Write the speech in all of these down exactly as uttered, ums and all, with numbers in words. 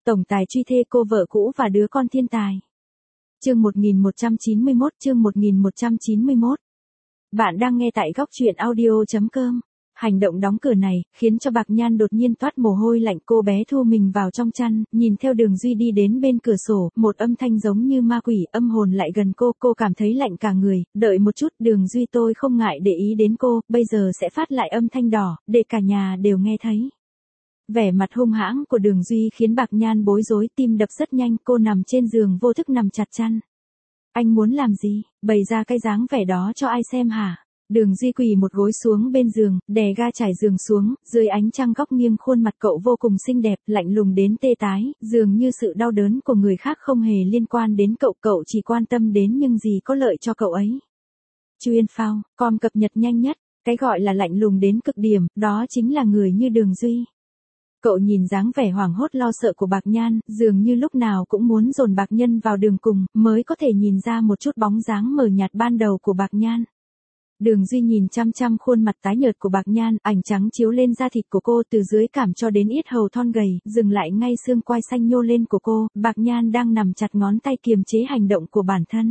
tổng tài truy thê cô vợ cũ và đứa con thiên tài. Chương một nghìn một trăm chín mươi mốt, chương một nghìn một trăm chín mươi mốt. Bạn đang nghe tại góc truyện audio chấm com. Hành động đóng cửa này, khiến cho Bạc Nhan đột nhiên toát mồ hôi lạnh, cô bé thu mình vào trong chăn, nhìn theo Đường Duy đi đến bên cửa sổ, một âm thanh giống như ma quỷ, âm hồn lại gần cô, cô cảm thấy lạnh cả người, đợi một chút, Đường Duy tôi không ngại để ý đến cô, bây giờ sẽ phát lại âm thanh đỏ, để cả nhà đều nghe thấy. Vẻ mặt hung hãng của Đường Duy khiến Bạc Nhan bối rối, tim đập rất nhanh, cô nằm trên giường vô thức nằm chặt chăn. Anh muốn làm gì, bày ra cái dáng vẻ đó cho ai xem hả? Đường Duy quỳ một gối xuống bên giường, đè ga trải giường xuống, dưới ánh trăng góc nghiêng khuôn mặt cậu vô cùng xinh đẹp, lạnh lùng đến tê tái, dường như sự đau đớn của người khác không hề liên quan đến cậu, cậu chỉ quan tâm đến những gì có lợi cho cậu ấy. Chuyên phao, com cập nhật nhanh nhất, cái gọi là lạnh lùng đến cực điểm, đó chính là người như Đường Duy. Cậu nhìn dáng vẻ hoảng hốt lo sợ của Bạc Nhan, dường như lúc nào cũng muốn dồn Bạc Nhân vào đường cùng, mới có thể nhìn ra một chút bóng dáng mờ nhạt ban đầu của Bạc Nhan. Đường Duy nhìn chăm chăm khuôn mặt tái nhợt của Bạc Nhan, ảnh trắng chiếu lên da thịt của cô từ dưới cảm cho đến yết hầu thon gầy, dừng lại ngay xương quai xanh nhô lên của cô, Bạc Nhan đang nằm chặt ngón tay kiềm chế hành động của bản thân.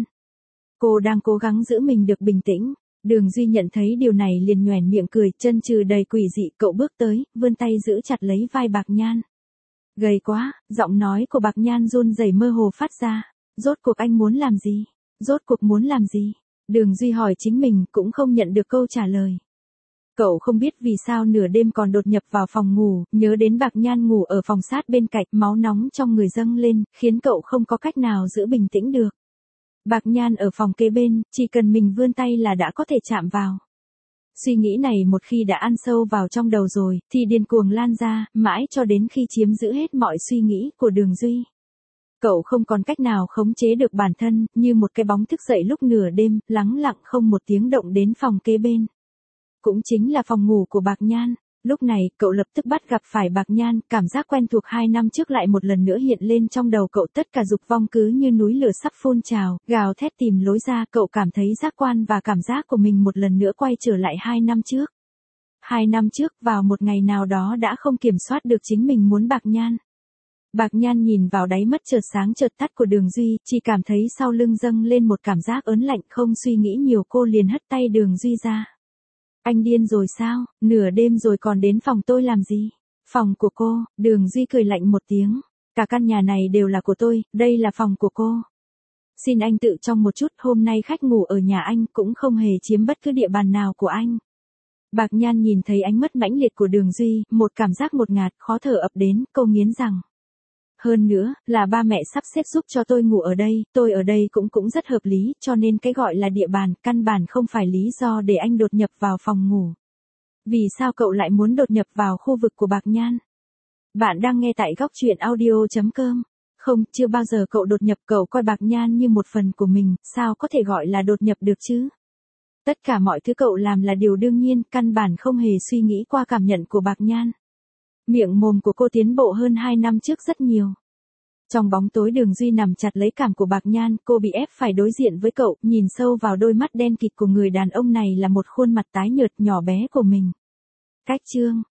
Cô đang cố gắng giữ mình được bình tĩnh. Đường Duy nhận thấy điều này liền nhoẻn miệng cười, chân trừ đầy quỷ dị, cậu bước tới, vươn tay giữ chặt lấy vai Bạc Nhan. Gầy quá, giọng nói của Bạc Nhan run rẩy mơ hồ phát ra. Rốt cuộc anh muốn làm gì? Rốt cuộc muốn làm gì? Đường Duy hỏi chính mình, cũng không nhận được câu trả lời. Cậu không biết vì sao nửa đêm còn đột nhập vào phòng ngủ, nhớ đến Bạc Nhan ngủ ở phòng sát bên cạnh, máu nóng trong người dâng lên, khiến cậu không có cách nào giữ bình tĩnh được. Bạc Nhan ở phòng kế bên, chỉ cần mình vươn tay là đã có thể chạm vào. Suy nghĩ này một khi đã ăn sâu vào trong đầu rồi, thì điên cuồng lan ra, mãi cho đến khi chiếm giữ hết mọi suy nghĩ của Đường Duy. Cậu không còn cách nào khống chế được bản thân, như một cái bóng thức dậy lúc nửa đêm, lắng lặng không một tiếng động đến phòng kế bên. Cũng chính là phòng ngủ của Bạc Nhan. Lúc này, cậu lập tức bắt gặp phải Bạc Nhan, cảm giác quen thuộc hai năm trước lại một lần nữa hiện lên trong đầu cậu, tất cả dục vọng cứ như núi lửa sắp phun trào, gào thét tìm lối ra, cậu cảm thấy giác quan và cảm giác của mình một lần nữa quay trở lại hai năm trước. Hai năm trước, vào một ngày nào đó đã không kiểm soát được chính mình muốn Bạc Nhan. Bạc Nhan nhìn vào đáy mắt chợt sáng chợt tắt của Đường Duy, chỉ cảm thấy sau lưng dâng lên một cảm giác ớn lạnh, không suy nghĩ nhiều cô liền hất tay Đường Duy ra. Anh điên rồi sao, nửa đêm rồi còn đến phòng tôi làm gì? Phòng của cô, Đường Duy cười lạnh một tiếng. Cả căn nhà này đều là của tôi, đây là phòng của cô. Xin anh tự trong một chút, hôm nay khách ngủ ở nhà anh cũng không hề chiếm bất cứ địa bàn nào của anh. Bạc Nhan nhìn thấy ánh mắt mãnh liệt của Đường Duy, một cảm giác ngột ngạt, khó thở ập đến, cô nghiến rằng. Hơn nữa, là ba mẹ sắp xếp giúp cho tôi ngủ ở đây, tôi ở đây cũng cũng rất hợp lý, cho nên cái gọi là địa bàn, căn bản không phải lý do để anh đột nhập vào phòng ngủ. Vì sao cậu lại muốn đột nhập vào khu vực của Bạc Nhan? Bạn đang nghe tại góc truyện audio chấm com. Không, chưa bao giờ cậu đột nhập, cậu coi Bạc Nhan như một phần của mình, sao có thể gọi là đột nhập được chứ? Tất cả mọi thứ cậu làm là điều đương nhiên, căn bản không hề suy nghĩ qua cảm nhận của Bạc Nhan. Miệng mồm của cô tiến bộ hơn hai năm trước rất nhiều. Trong bóng tối Đường Duy nằm chặt lấy cảm của Bạc Nhan, cô bị ép phải đối diện với cậu, nhìn sâu vào đôi mắt đen kịt của người đàn ông này là một khuôn mặt tái nhợt nhỏ bé của mình. Cách chương,